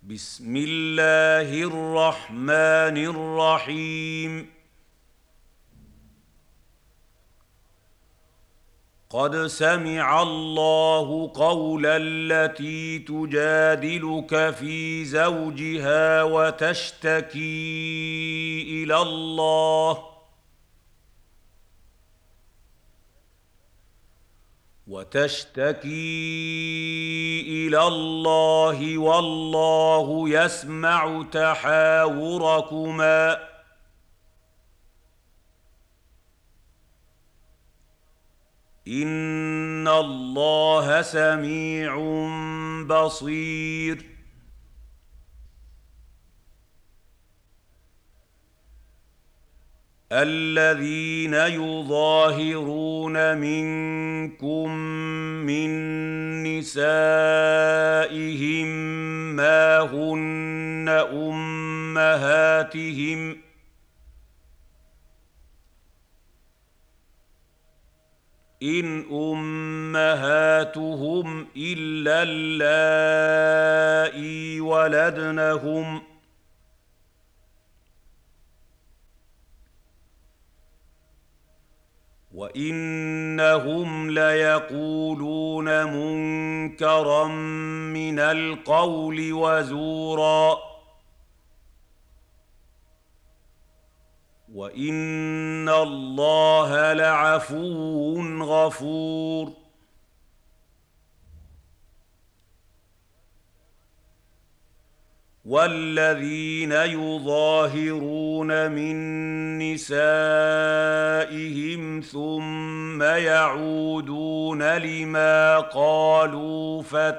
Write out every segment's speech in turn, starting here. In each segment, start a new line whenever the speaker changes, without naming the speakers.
بسم الله الرحمن الرحيم. قد سمع الله قول التي تجادلك في زوجها وتشتكي إلى الله والله يسمع تحاوركما. إن الله سميع بصير. الذين يظاهرون منكم من نسائهم ما هن أمهاتهم إن أمهاتهم إلا اللائي ولدنهم وإنهم ليقولون منكرا من القول وزورا وإن الله لعفو غفور. والذين يظاهرون من نسائهم ثم يعودون لما قالوا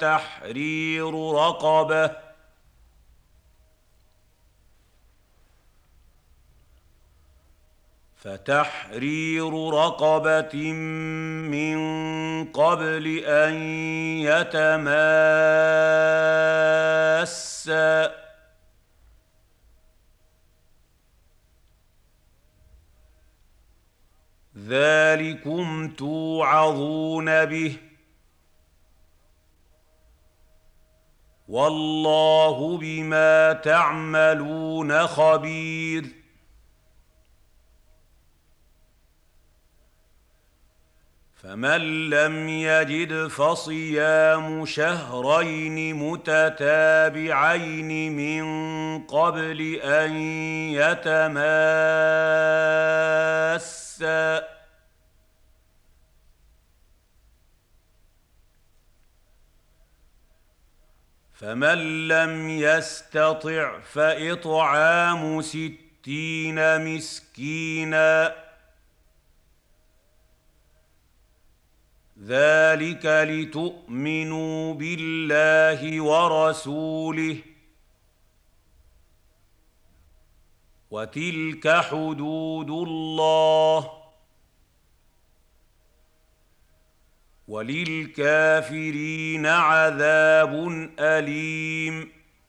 فتحرير رقبة من قبل أن يتماسا. ذلكم توعظون به والله بما تعملون خبير. فمن لم يجد فصيام شهرين متتابعين من قبل أن يتماسا. فمن لم يستطع فإطعام 60 مسكينا ذلك لتؤمنوا بالله ورسوله وتلك حدود الله وللكافرين عذاب أليم.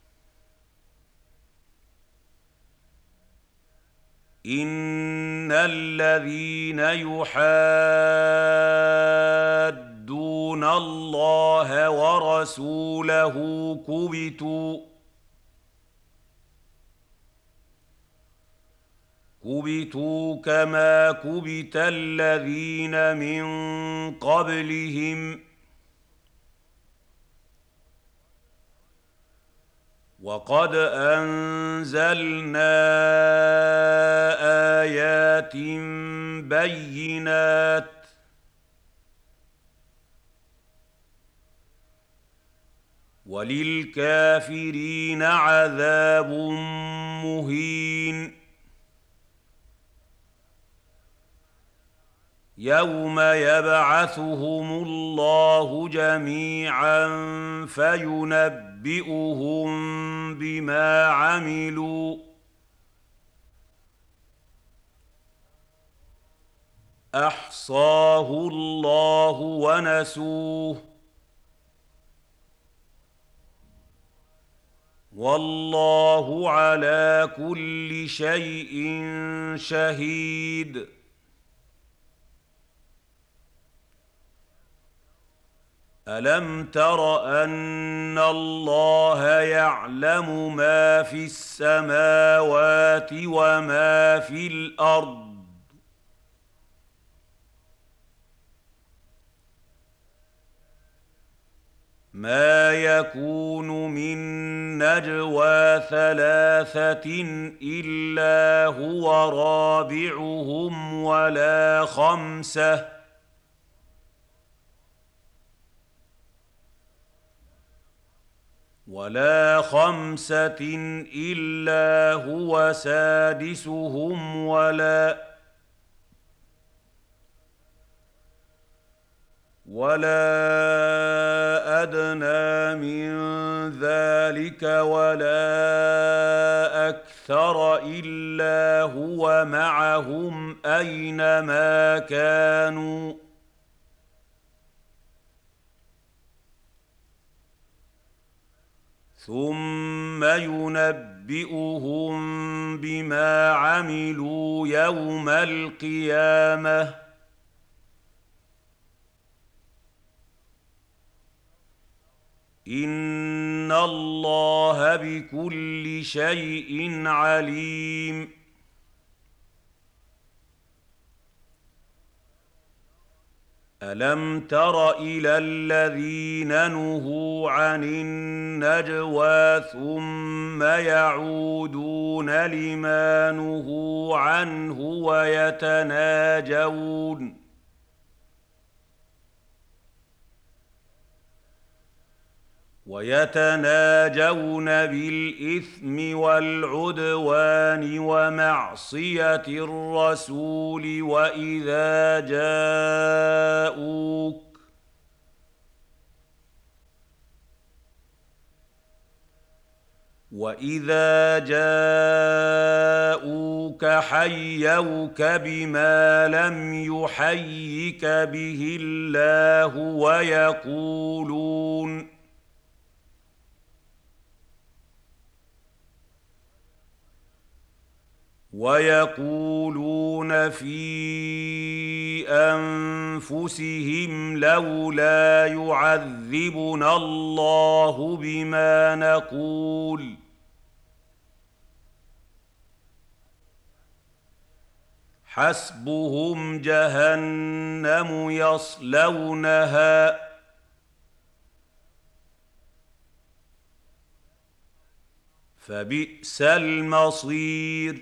إن الذين يحادون الله ورسوله كبتوا كما كبت الذين من قبلهم وقد أنزلنا آيات بينات وللكافرين عذاب مهين. يوم يبعثهم الله جميعا فينبئهم بما عملوا أحصاه الله ونسوه والله على كل شيء شهيد. ألم تر أن الله يعلم ما في السماوات وما في الأرض ما يكون من نجوى ثلاثة إلا هو رابعهم ولا خمسة إلا هو سادسهم ولا أدنى من ذلك ولا أكثر إلا هو معهم أينما كانوا ثم ينبئهم بما عملوا يوم القيامة إن الله بكل شيء عليم ألم تر إلى الذين نهوا عن النجوى ثم يعودون لما نهوا عنه ويتناجون بالإثم والعدوان ومعصية الرسول وإذا جاءوك حيوك بما لم يحيك به الله ويقولون في أنفسهم لولا يعذبنا الله بما نقول حسبهم جهنم يصلونها فبئس المصير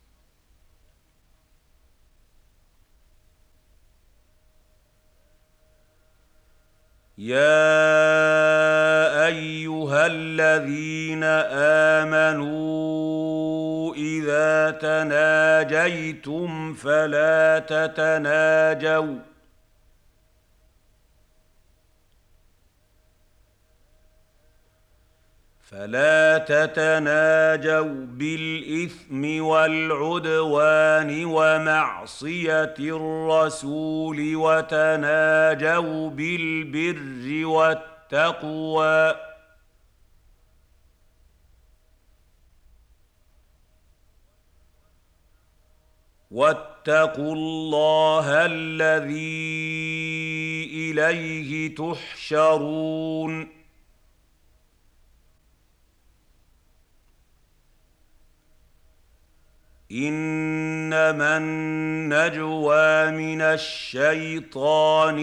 يا أيها الذين آمنوا إذا تناجيتم فلا تتناجوا بالإثم والعدوان ومعصية الرسول وتناجوا بالبر والتقوى واتقوا الله الذي إليه تحشرون إنما النجوى من الشيطان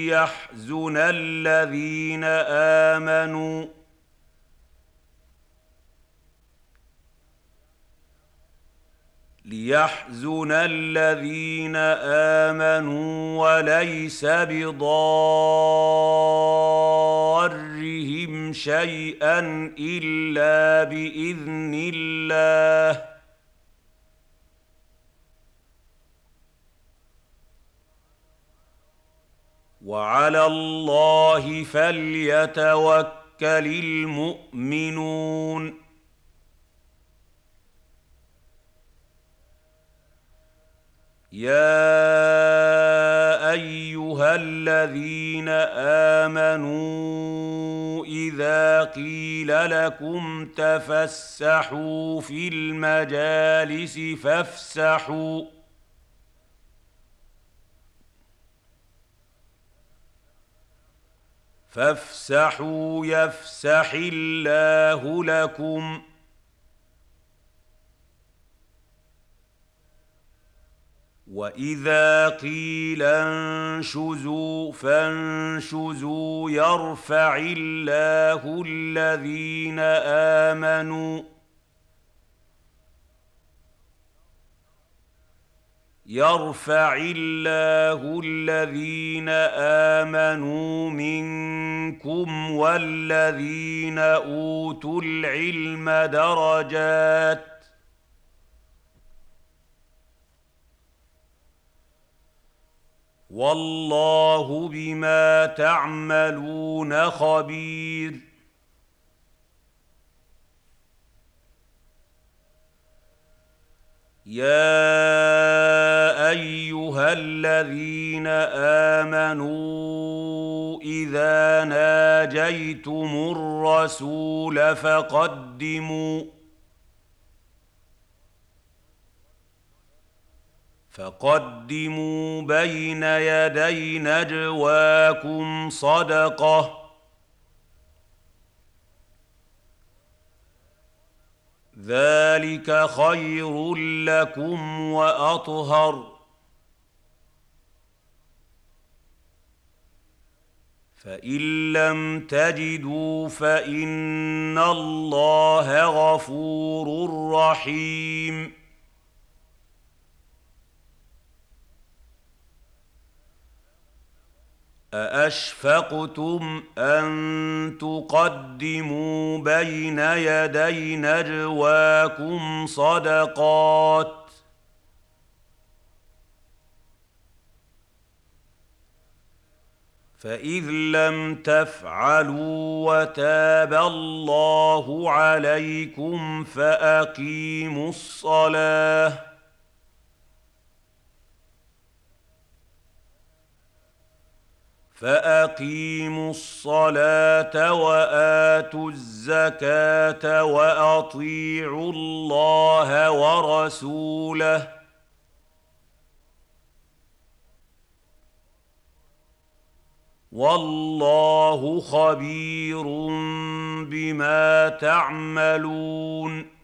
ليحزن الذين آمنوا وليس بضارهم شيئا إلا بإذن الله وعلى الله فليتوكل المؤمنون يا أيها الذين آمنوا إذا قيل لكم تفسحوا في المجالس فافسحوا يفسح الله لكم وإذا قيل انشزوا فانشزوا يرفع الله الذين آمنوا منكم والذين أوتوا العلم درجات والله بما تعملون خبير يا أيها الذين آمنوا إذا ناجيتم الرسول فقدموا بين يدي نجواكم صدقة ذلك خير لكم وأطهر فإن لم تجدوا فإن الله غفور رحيم أأشفقتم أن تقدموا بين يدي نجواكم صدقات فإذ لم تفعلوا وتاب الله عليكم فأقيموا الصلاة وآتوا الزكاة وأطيعوا الله ورسوله والله خبير بما تعملون